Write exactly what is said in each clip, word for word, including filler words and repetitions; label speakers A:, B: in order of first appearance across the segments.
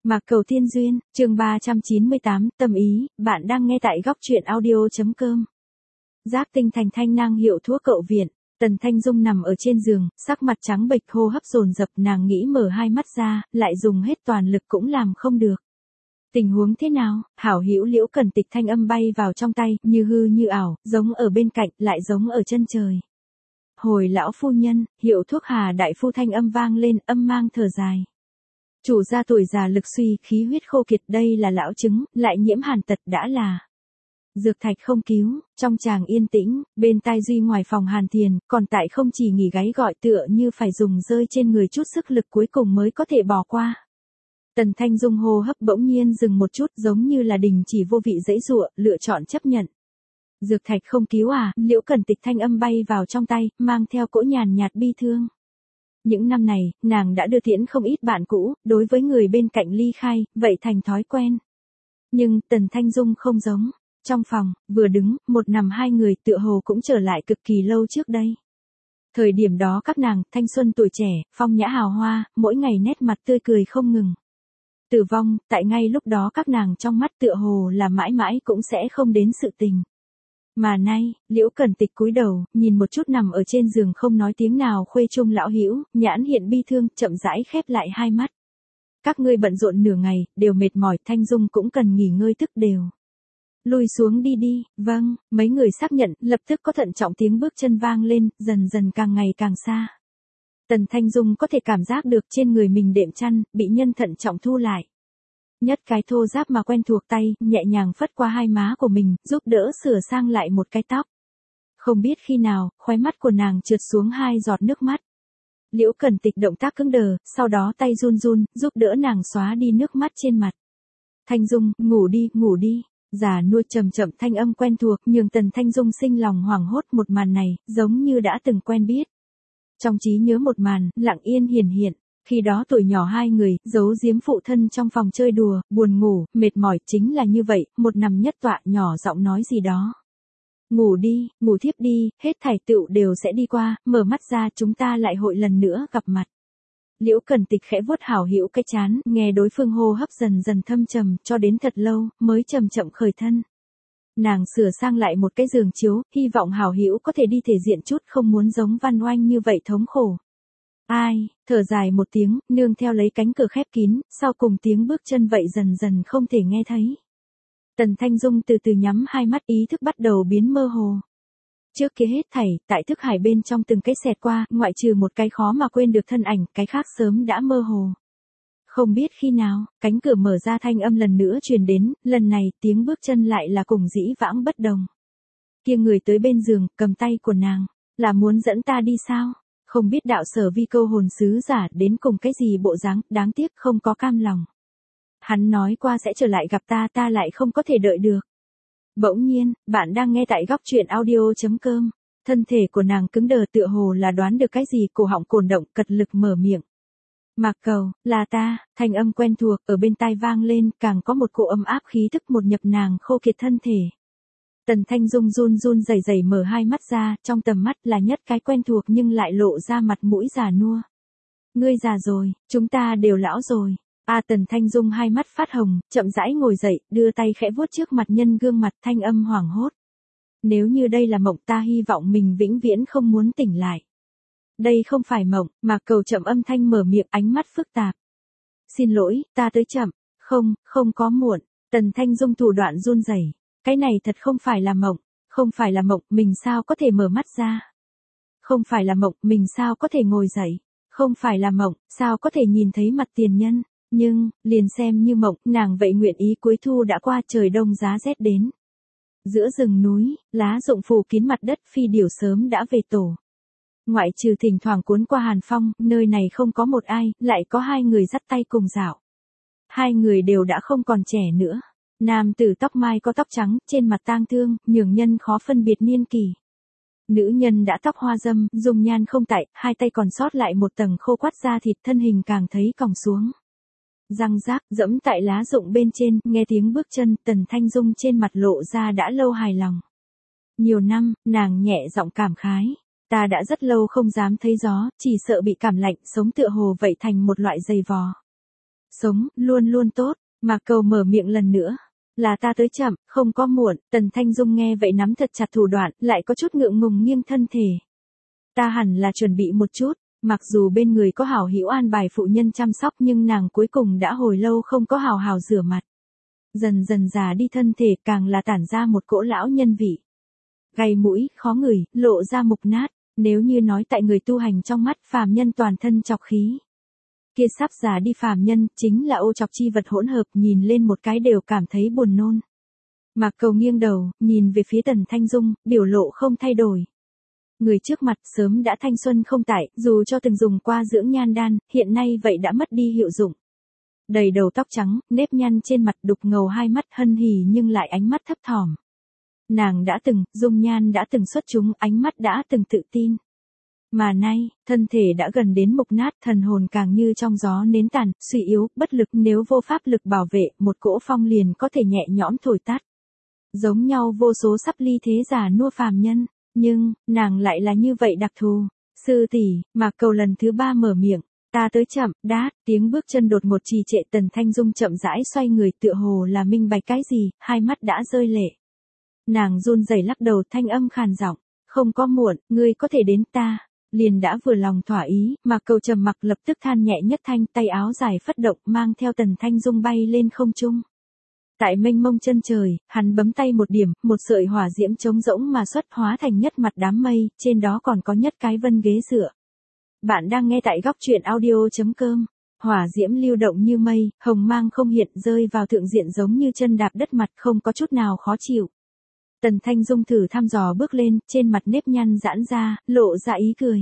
A: Mạc Cầu Tiên Duyên, chương ba trăm chín mươi tám, tâm ý, bạn đang nghe tại góc truyện audio.com. Giác tinh thành thanh năng hiệu thuốc cậu viện, Tần Thanh Dung nằm ở trên giường, sắc mặt trắng bệch hô hấp dồn dập, nàng nghĩ mở hai mắt ra, lại dùng hết toàn lực cũng làm không được. Tình huống thế nào? Hảo hữu Liễu Cẩn Tịch thanh âm bay vào trong tay, như hư như ảo, giống ở bên cạnh, lại giống ở chân trời. Hồi lão phu nhân, hiệu thuốc Hà đại phu thanh âm vang lên, âm mang thở dài. Chủ gia tuổi già lực suy, khí huyết khô kiệt, đây là lão chứng, lại nhiễm hàn tật đã là. Dược thạch không cứu, trong tràng yên tĩnh, bên tai Duy ngoài phòng Hàn Thiền, còn tại không chỉ nghỉ gáy gọi tựa như phải dùng rơi trên người chút sức lực cuối cùng mới có thể bỏ qua. Tần Thanh Dung hô hấp bỗng nhiên dừng một chút, giống như là đình chỉ vô vị dãy dụa, lựa chọn chấp nhận. Dược thạch không cứu à? Liễu Cẩn Tịch thanh âm bay vào trong tay, mang theo cỗ nhàn nhạt bi thương. Những năm này, nàng đã đưa tiễn không ít bạn cũ, đối với người bên cạnh ly khai, vậy thành thói quen. Nhưng, Tần Thanh Dung không giống. Trong phòng, vừa đứng, một nằm hai người tựa hồ cũng trở lại cực kỳ lâu trước đây. Thời điểm đó các nàng, thanh xuân tuổi trẻ, phong nhã hào hoa, mỗi ngày nét mặt tươi cười không ngừng. Tử vong, tại ngay lúc đó các nàng trong mắt tựa hồ là mãi mãi cũng sẽ không đến sự tình. Mà nay, Liễu Cẩn Tịch cúi đầu, nhìn một chút nằm ở trên giường không nói tiếng nào khuê trung lão hữu, nhãn hiện bi thương, chậm rãi khép lại hai mắt. Các ngươi bận rộn nửa ngày, đều mệt mỏi, Thanh Dung cũng cần nghỉ ngơi tức đều. Lùi xuống đi đi, vâng, mấy người xác nhận, lập tức có thận trọng tiếng bước chân vang lên, dần dần càng ngày càng xa. Tần Thanh Dung có thể cảm giác được trên người mình đệm chăn, bị nhân thận trọng thu lại. Nhất cái thô ráp mà quen thuộc tay, nhẹ nhàng phất qua hai má của mình, giúp đỡ sửa sang lại một cái tóc. Không biết khi nào, khóe mắt của nàng trượt xuống hai giọt nước mắt. Liễu Cẩn Tịch động tác cứng đờ, sau đó tay run run, giúp đỡ nàng xóa đi nước mắt trên mặt. Thanh Dung, ngủ đi, ngủ đi. Già nua trầm chậm thanh âm quen thuộc, nhường Tần Thanh Dung sinh lòng hoảng hốt, một màn này, giống như đã từng quen biết. Trong trí nhớ một màn, lặng yên hiển hiện. Khi đó tuổi nhỏ hai người, giấu giếm phụ thân trong phòng chơi đùa, buồn ngủ, mệt mỏi, chính là như vậy, một nằm nhất tọa, nhỏ giọng nói gì đó. Ngủ đi, ngủ thiếp đi, hết thảy tựu đều sẽ đi qua, mở mắt ra chúng ta lại hội lần nữa gặp mặt. Liễu Cẩn Tịch khẽ vuốt hảo hữu cái chán, nghe đối phương hô hấp dần dần thâm trầm, cho đến thật lâu, mới chậm chậm khởi thân. Nàng sửa sang lại một cái giường chiếu, hy vọng hảo hữu có thể đi thể diện chút, không muốn giống Văn Oanh như vậy thống khổ. Ai, thở dài một tiếng, nương theo lấy cánh cửa khép kín, sau cùng tiếng bước chân vậy dần dần không thể nghe thấy. Tần Thanh Dung từ từ nhắm hai mắt, ý thức bắt đầu biến mơ hồ. Trước kia hết thảy, tại thức hải bên trong từng cái xẹt qua, ngoại trừ một cái khó mà quên được thân ảnh, cái khác sớm đã mơ hồ. Không biết khi nào, cánh cửa mở ra thanh âm lần nữa truyền đến, lần này tiếng bước chân lại là cùng dĩ vãng bất đồng. Kia người tới bên giường, cầm tay của nàng, là muốn dẫn ta đi sao? Không biết đạo sở vi câu hồn sứ giả đến cùng cái gì bộ dáng, đáng tiếc không có cam lòng. Hắn nói qua sẽ trở lại gặp ta, ta lại không có thể đợi được. Bỗng nhiên, bạn đang nghe tại góc truyện audio.com. Thân thể của nàng cứng đờ tựa hồ là đoán được cái gì, cổ họng cồn động, cật lực mở miệng. Mạc Cầu, là ta, thanh âm quen thuộc, ở bên tai vang lên, càng có một cỗ ấm áp khí tức một nhập nàng khô kiệt thân thể. Tần Thanh Dung run run rẩy rẩy mở hai mắt ra, trong tầm mắt là nhất cái quen thuộc nhưng lại lộ ra mặt mũi già nua. Ngươi già rồi, chúng ta đều lão rồi. A Tần Thanh Dung hai mắt phát hồng, chậm rãi ngồi dậy, đưa tay khẽ vuốt trước mặt nhân gương mặt, thanh âm hoảng hốt. Nếu như đây là mộng, ta hy vọng mình vĩnh viễn không muốn tỉnh lại. Đây không phải mộng, Mạc Cầu chậm âm thanh mở miệng, ánh mắt phức tạp. Xin lỗi, ta tới chậm. Không, không có muộn. Tần Thanh Dung thủ đoạn run rẩy. Cái này thật không phải là mộng, không phải là mộng, mình sao có thể mở mắt ra? Không phải là mộng, mình sao có thể ngồi dậy? Không phải là mộng, sao có thể nhìn thấy mặt tiền nhân? Nhưng, liền xem như mộng, nàng vậy nguyện ý cuối thu đã qua, trời đông giá rét đến. Giữa rừng núi, lá rụng phủ kín mặt đất, phi điểu sớm đã về tổ. Ngoại trừ thỉnh thoảng cuốn qua hàn phong, nơi này không có một ai, lại có hai người dắt tay cùng dạo. Hai người đều đã không còn trẻ nữa. Nam tử tóc mai có tóc trắng, trên mặt tang thương, nhường nhân khó phân biệt niên kỳ. Nữ nhân đã tóc hoa dâm, dung nhan không tại, hai tay còn sót lại một tầng khô quắt da thịt, thân hình càng thấy còng xuống. Răng rác, dẫm tại lá rụng bên trên, nghe tiếng bước chân, Tần Thanh Dung trên mặt lộ ra đã lâu hài lòng. Nhiều năm, nàng nhẹ giọng cảm khái. Ta đã rất lâu không dám thấy gió, chỉ sợ bị cảm lạnh, sống tựa hồ vậy thành một loại dày vò. Sống, luôn luôn tốt. Mạc Cầu mở miệng lần nữa. Là ta tới chậm, không có muộn. Tần Thanh Dung nghe vậy nắm thật chặt thủ đoạn, lại có chút ngượng ngùng nghiêng thân thể. Ta hẳn là chuẩn bị một chút. Mặc dù bên người có hảo hữu an bài phụ nhân chăm sóc nhưng nàng cuối cùng đã hồi lâu không có hào hào rửa mặt. Dần dần già đi thân thể càng là tản ra một cỗ lão nhân vị. Gầy mũi, khó ngửi, lộ ra mục nát. Nếu như nói tại người tu hành trong mắt phàm nhân toàn thân chọc khí. Kia sắp già đi phàm nhân chính là ô chọc chi vật hỗn hợp, nhìn lên một cái đều cảm thấy buồn nôn. Mạc Cầu nghiêng đầu, nhìn về phía Tần Thanh Dung, biểu lộ không thay đổi. Người trước mặt sớm đã thanh xuân không tại, dù cho từng dùng qua dưỡng nhan đan, hiện nay vậy đã mất đi hiệu dụng. Đầy đầu tóc trắng, nếp nhăn trên mặt, đục ngầu hai mắt hân hỉ nhưng lại ánh mắt thấp thỏm. Nàng đã từng, dung nhan đã từng xuất chúng, ánh mắt đã từng tự tin. Mà nay, thân thể đã gần đến mục nát, thần hồn càng như trong gió nến tàn, suy yếu, bất lực, nếu vô pháp lực bảo vệ, một cỗ phong liền có thể nhẹ nhõm thổi tắt. Giống nhau vô số sắp ly thế giả nua phàm nhân, nhưng, nàng lại là như vậy đặc thù. Sư tỷ, Mạc Cầu lần thứ ba mở miệng, ta tới chậm, đát, tiếng bước chân đột ngột trì trệ. Tần Thanh Dung chậm rãi xoay người tựa hồ là minh bạch cái gì, hai mắt đã rơi lệ. Nàng run rẩy lắc đầu, thanh âm khàn giọng, không có muộn, ngươi có thể đến ta. Liền đã vừa lòng thỏa ý, Mạc Cầu trầm mặc lập tức than nhẹ nhất thanh, tay áo dài phất động mang theo Tần Thanh Dung bay lên không trung. Tại mênh mông chân trời, hắn bấm tay một điểm, một sợi hỏa diễm trống rỗng mà xuất hóa thành nhất mặt đám mây, trên đó còn có nhất cái vân ghế dựa. Bạn đang nghe tại góc truyện audio.com. Hỏa diễm lưu động như mây, hồng mang không hiện, rơi vào thượng diện giống như chân đạp đất mặt, không có chút nào khó chịu. Tần Thanh Dung thử thăm dò bước lên, trên mặt nếp nhăn giãn ra, lộ ra ý cười.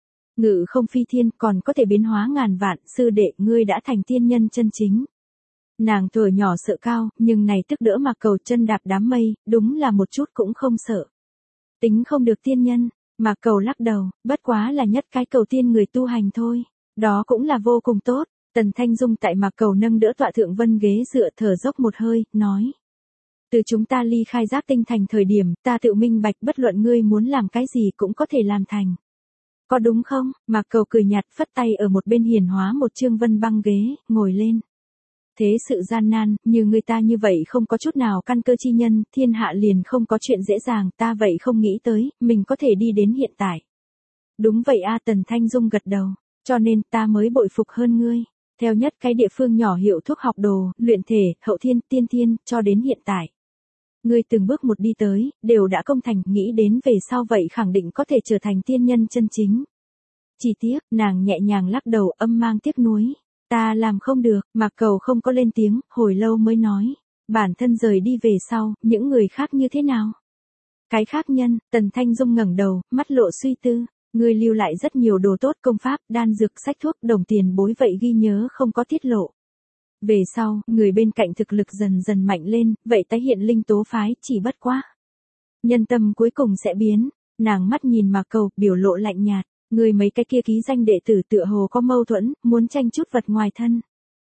A: Ngự không phi thiên, còn có thể biến hóa ngàn vạn, sư đệ, ngươi đã thành tiên nhân chân chính. Nàng tuổi nhỏ sợ cao, nhưng này tức đỡ Mạc Cầu chân đạp đám mây, đúng là một chút cũng không sợ. Tính không được tiên nhân, Mạc Cầu lắc đầu, bất quá là nhất cái cầu tiên người tu hành thôi. Đó cũng là vô cùng tốt. Tần Thanh Dung tại Mạc Cầu nâng đỡ tọa thượng vân ghế dựa, thở dốc một hơi, nói. Từ chúng ta ly khai Giác Tinh Thành thời điểm, ta tự minh bạch bất luận ngươi muốn làm cái gì cũng có thể làm thành. Có đúng không? Mạc Cầu cười nhạt phất tay ở một bên hiển hóa một chương vân băng ghế, ngồi lên. Thế sự gian nan, như người ta như vậy không có chút nào căn cơ chi nhân, thiên hạ liền không có chuyện dễ dàng, ta vậy không nghĩ tới, mình có thể đi đến hiện tại. Đúng vậy a, Tần Thanh Dung gật đầu, cho nên ta mới bội phục hơn ngươi. Theo nhất cái địa phương nhỏ hiệu thuốc học đồ, luyện thể, hậu thiên, tiên thiên, cho đến hiện tại. Ngươi từng bước một đi tới, đều đã công thành, nghĩ đến về sau vậy khẳng định có thể trở thành tiên nhân chân chính. Chỉ tiếc, nàng nhẹ nhàng lắc đầu, âm mang tiếc nuối. Ta làm không được, Mạc Cầu không có lên tiếng, hồi lâu mới nói. Bản thân rời đi về sau, những người khác như thế nào? Cái khác nhân, Tần Thanh Dung ngẩng đầu, mắt lộ suy tư. Ngươi lưu lại rất nhiều đồ tốt, công pháp, đan dược, sách thuốc, đồng tiền bối vậy ghi nhớ không có tiết lộ. Về sau, người bên cạnh thực lực dần dần mạnh lên, vậy tái hiện linh tố phái, chỉ bất quá. Nhân tâm cuối cùng sẽ biến, nàng mắt nhìn Mạc Cầu, biểu lộ lạnh nhạt. Người mấy cái kia ký danh đệ tử tựa hồ có mâu thuẫn, muốn tranh chút vật ngoài thân.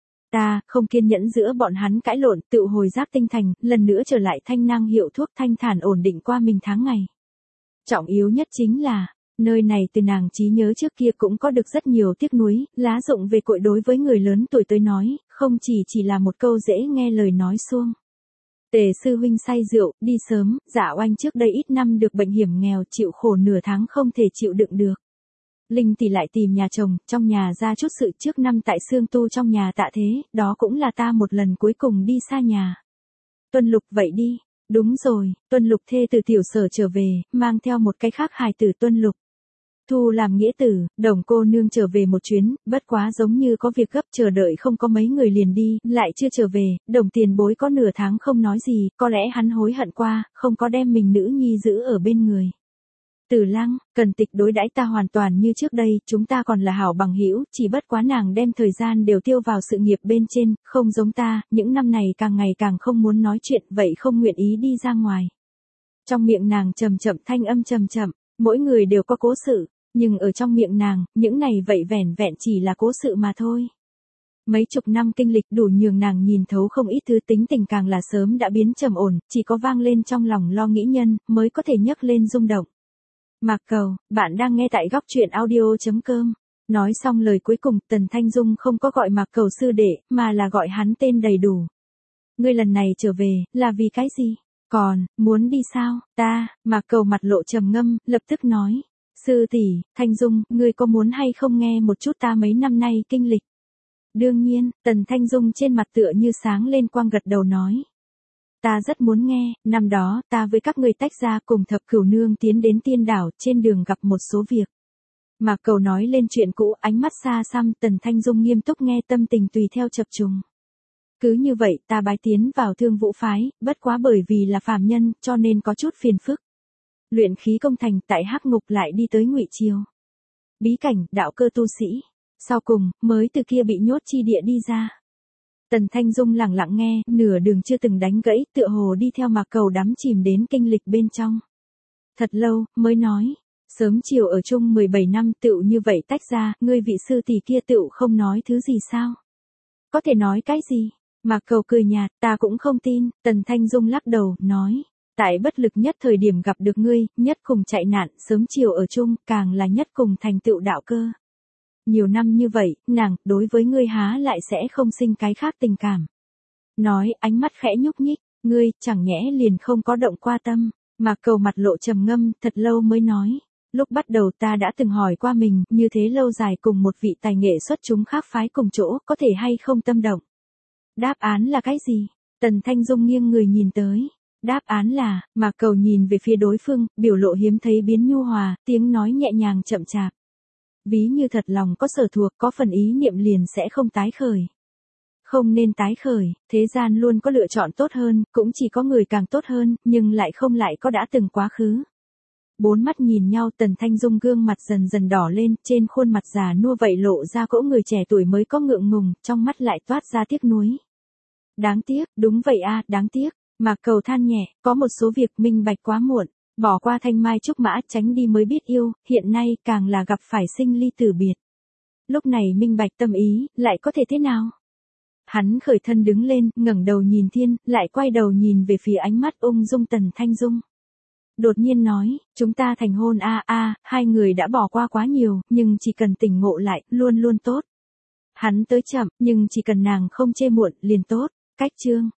A: Ta, không kiên nhẫn giữa bọn hắn cãi lộn, tự hồi Giác Tinh Thành, lần nữa trở lại thanh năng hiệu thuốc thanh thản ổn định qua mình tháng ngày. Trọng yếu nhất chính là, nơi này từ nàng trí nhớ trước kia cũng có được rất nhiều tiếc nuối, lá rụng về cội đối với người lớn tuổi tới nói, không chỉ chỉ là một câu dễ nghe lời nói suông. Tề sư huynh say rượu, đi sớm, Dạ Oanh trước đây ít năm được bệnh hiểm nghèo, chịu khổ nửa tháng không thể chịu đựng được. Linh tỷ lại tìm nhà chồng, trong nhà ra chút sự, trước năm tại Sương Tu trong nhà tạ thế, đó cũng là ta một lần cuối cùng đi xa nhà. Tuân Lục vậy đi, đúng rồi, Tuân Lục thê từ tiểu sở trở về, mang theo một cái khác hài tử Tuân Lục. Thu làm nghĩa tử, Đồng cô nương trở về một chuyến, bất quá giống như có việc gấp, chờ đợi không có mấy người liền đi, lại chưa trở về, Đồng tiền bối có nửa tháng không nói gì, có lẽ hắn hối hận qua, không có đem mình nữ nhi giữ ở bên người. Tử Lăng, Cần Tịch đối đãi ta hoàn toàn như trước đây, chúng ta còn là hảo bằng hữu, chỉ bất quá nàng đem thời gian đều tiêu vào sự nghiệp bên trên, không giống ta, những năm này càng ngày càng không muốn nói chuyện, vậy không nguyện ý đi ra ngoài. Trong miệng nàng trầm chậm, thanh âm trầm chậm, mỗi người đều có cố sự, nhưng ở trong miệng nàng, những này vậy vẻn vẹn chỉ là cố sự mà thôi. Mấy chục năm kinh lịch đủ nhường nàng nhìn thấu không ít thứ, tính tình càng là sớm đã biến trầm ổn, chỉ có vang lên trong lòng lo nghĩ nhân, mới có thể nhấc lên rung động. Mạc Cầu, bạn đang nghe tại góc truyện audio.com. Nói xong lời cuối cùng, Tần Thanh Dung không có gọi Mạc Cầu sư đệ, mà là gọi hắn tên đầy đủ. Ngươi lần này trở về, là vì cái gì? Còn, muốn đi sao? Ta, Mạc Cầu mặt lộ trầm ngâm, lập tức nói. Sư tỷ, Thanh Dung, ngươi có muốn hay không nghe một chút ta mấy năm nay kinh lịch? Đương nhiên, Tần Thanh Dung trên mặt tựa như sáng lên quang gật đầu nói. Ta rất muốn nghe, năm đó, ta với các ngươi tách ra cùng thập cửu nương tiến đến tiên đảo, trên đường gặp một số việc. Mạc Cầu nói lên chuyện cũ, ánh mắt xa xăm, Tần Thanh Dung nghiêm túc nghe, tâm tình tùy theo chập trùng. Cứ như vậy, ta bái tiến vào Thương Vũ phái, bất quá bởi vì là phàm nhân, cho nên có chút phiền phức. Luyện khí công thành, tại Hắc Ngục lại đi tới Ngụy Triều. Bí cảnh, đạo cơ tu sĩ. Sau cùng, mới từ kia bị nhốt chi địa đi ra. Tần Thanh Dung lặng lặng nghe, nửa đường chưa từng đánh gãy, tựa hồ đi theo Mạc Cầu đắm chìm đến kinh lịch bên trong. Thật lâu, mới nói. Sớm chiều ở chung mười bảy năm tựu như vậy tách ra, ngươi vị sư tỷ kia tựu không nói thứ gì sao? Có thể nói cái gì? Mạc Cầu cười nhạt, ta cũng không tin, Tần Thanh Dung lắc đầu, nói. Tại bất lực nhất thời điểm gặp được ngươi, nhất cùng chạy nạn, sớm chiều ở chung, càng là nhất cùng thành tựu đạo cơ. Nhiều năm như vậy, nàng, đối với ngươi há lại sẽ không sinh cái khác tình cảm. Nói, ánh mắt khẽ nhúc nhích, ngươi, chẳng nhẽ liền không có động qua tâm. Mạc Cầu mặt lộ trầm ngâm, thật lâu mới nói. Lúc bắt đầu ta đã từng hỏi qua mình, như thế lâu dài cùng một vị tài nghệ xuất chúng khác phái cùng chỗ, có thể hay không tâm động. Đáp án là cái gì? Tần Thanh Dung nghiêng người nhìn tới. Đáp án là, Mạc Cầu nhìn về phía đối phương, biểu lộ hiếm thấy biến nhu hòa, tiếng nói nhẹ nhàng chậm chạp. Ví như thật lòng có sở thuộc, có phần ý niệm liền sẽ không tái khởi. Không nên tái khởi, thế gian luôn có lựa chọn tốt hơn, cũng chỉ có người càng tốt hơn, nhưng lại không lại có đã từng quá khứ. Bốn mắt nhìn nhau, Tần Thanh Dung gương mặt dần dần đỏ lên, trên khuôn mặt già nua vậy lộ ra cỗ người trẻ tuổi mới có ngượng ngùng, trong mắt lại toát ra tiếc nuối. Đáng tiếc, đúng vậy a, đáng tiếc. Mạc Cầu than nhẹ, có một số việc minh bạch quá muộn, bỏ qua thanh mai trúc mã tránh đi mới biết yêu, hiện nay càng là gặp phải sinh ly tử biệt. Lúc này minh bạch tâm ý, lại có thể thế nào? Hắn khởi thân đứng lên, ngẩng đầu nhìn thiên, lại quay đầu nhìn về phía ánh mắt ung dung Tần Thanh Dung. Đột nhiên nói, chúng ta thành hôn a a, hai người đã bỏ qua quá nhiều, nhưng chỉ cần tỉnh ngộ lại, luôn luôn tốt. Hắn tới chậm, nhưng chỉ cần nàng không chê muộn, liền tốt. Cách chương